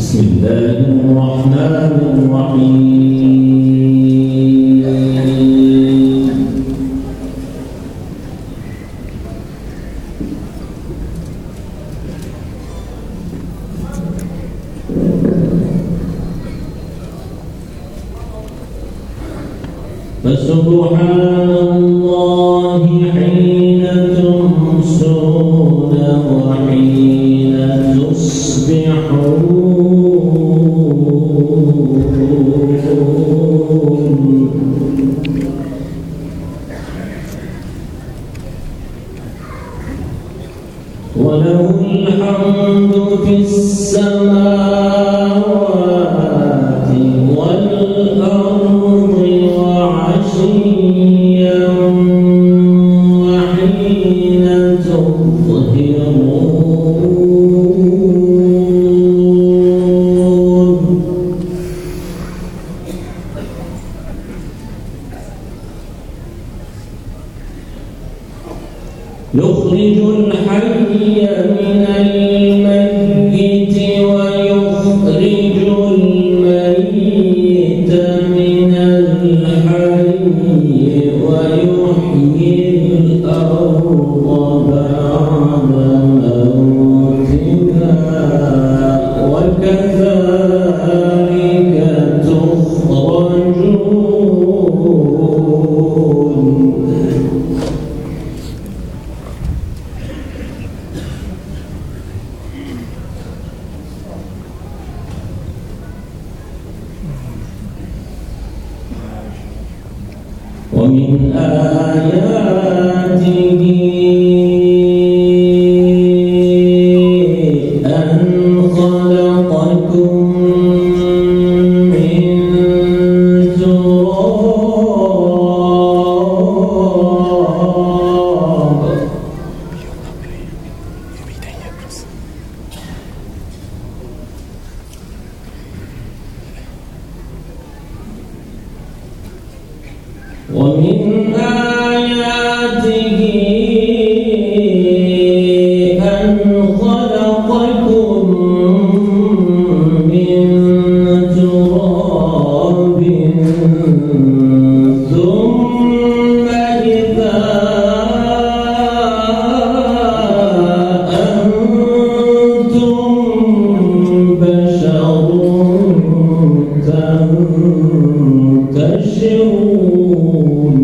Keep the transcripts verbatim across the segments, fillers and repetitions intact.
بسم الله الرحمن الرحيم فسبحان الله حين تمسون وحين تصبحون وله الحمد في السماوات والأرض وعشيا وحين تظهرون يخرج الحي من الميت ويخرج الميت من الحي ويحيي الأرض بعد موتها وكذلك تخرجون ومن آياته أن خلقكم من تراب ومن آياته أن خلقكم من تراب ثم إذا أنتم بشر تنتشرون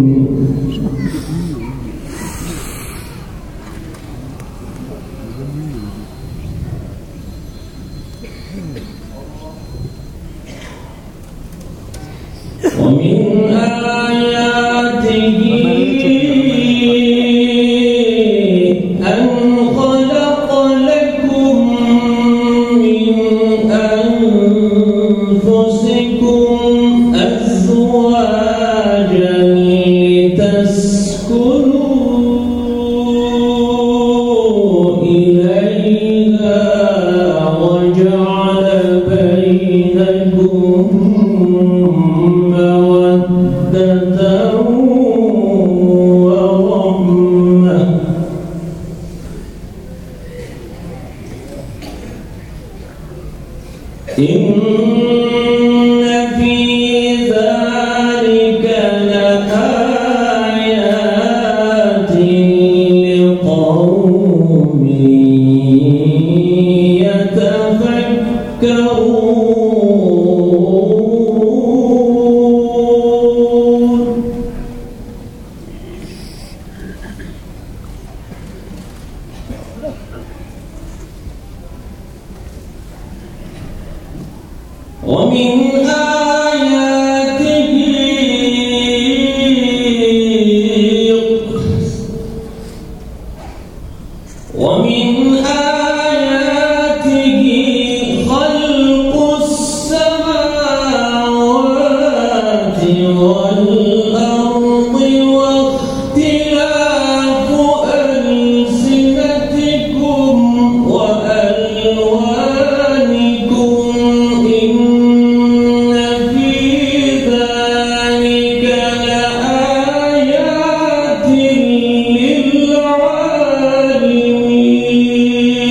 ومن آياته أن خلق لكم من أنفسكم أزواجا لتسكنوا إليها وجعل بينكم إن في ذلك لآيات لقوم يتفكرون ومن آياته ومن آياته خلق السماوات والأرض واختلاف ألسنتكم وألوانكم إن في ذلك لآيات للعالمين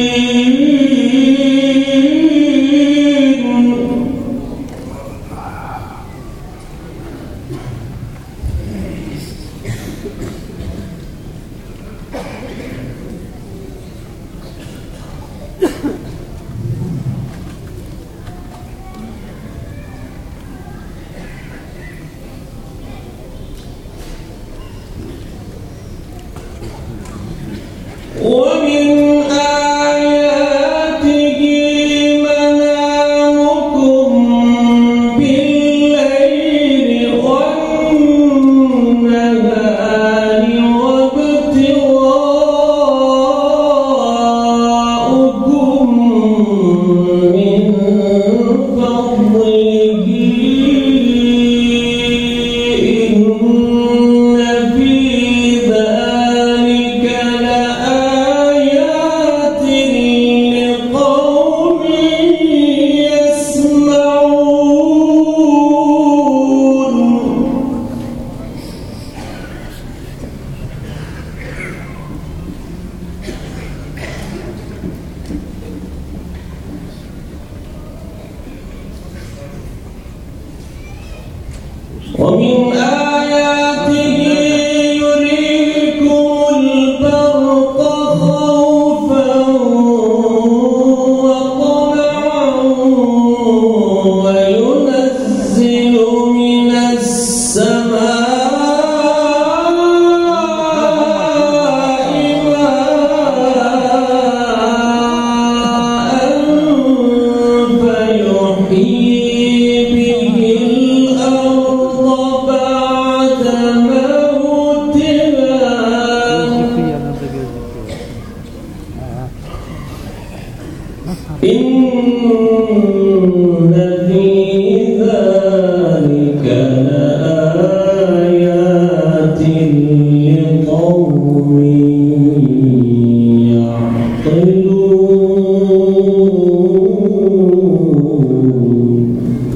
إن في ذلك لآيات لقوم يعقلون.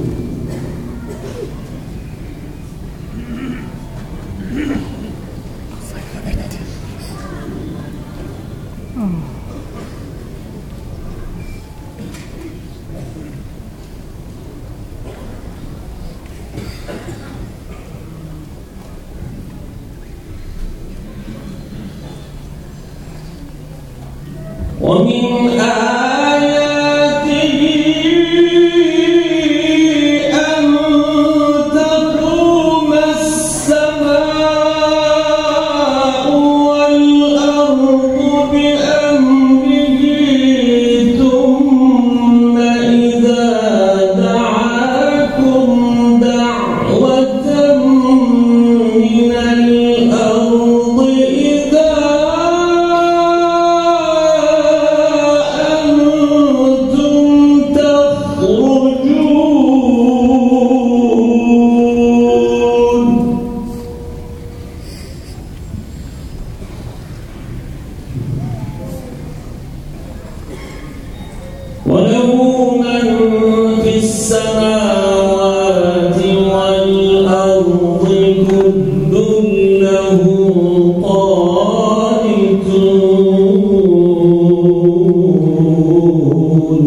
ومن آياته أن تقوم السماء والأرض بأمره ثم إذا دعاكم دعوة من الأرض إذا وله من في السماوات والأرض كل له قانتون.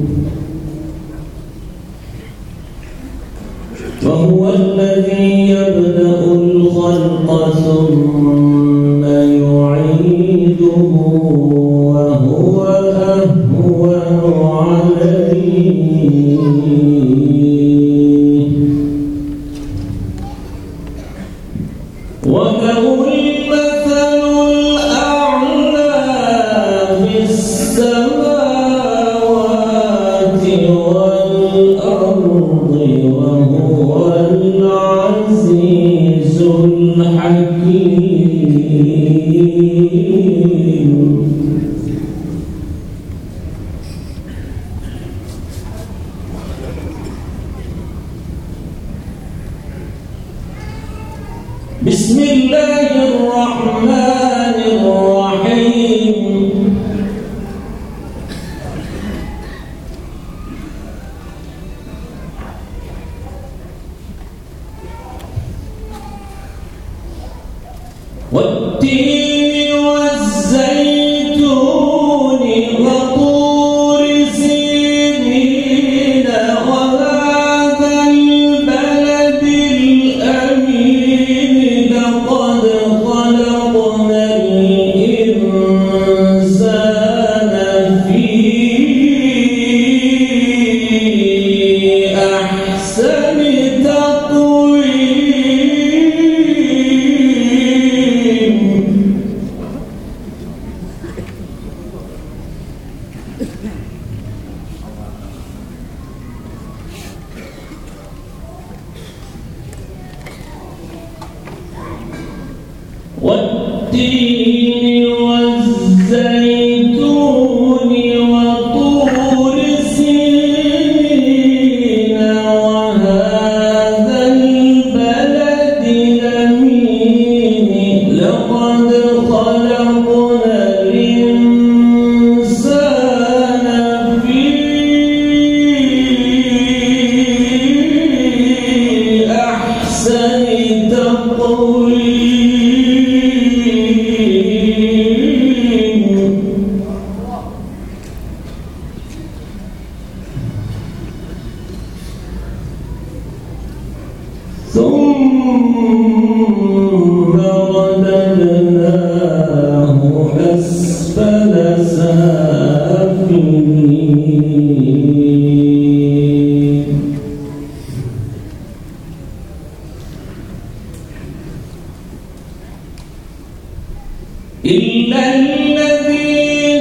وهو الذي يبدأ الخلق ثم يعيده وهو أهون عليه وله المثل الأعلى في السماوات والأرض وهو العزيز الحكيم. بسم الله الرحمن الرحيم. والتين والزيتون وطور سينين وهذا البلد الأمين لقد خلقنا الإنسان في أحسن تقويم. والتين والزيتون وطور سينين وهذا البلد الأمين لقد خلقنا الإنسان في أحسن تقويم. ثم رددناه أسفل سافلين. إلا الذين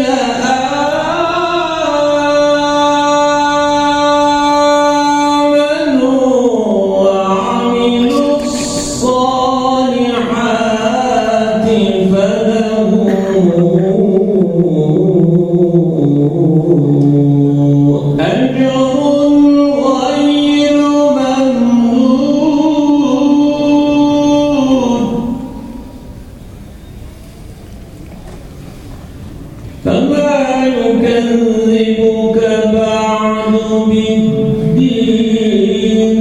آمنوا وعملوا الصالحات فلهم أجر غير ممنون فما يكذبك بعد بالدين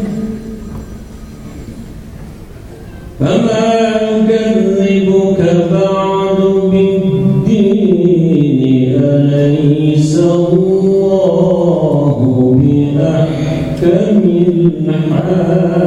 فما يكذبك بعد بالدين أليس الله بأحكم الحاكمين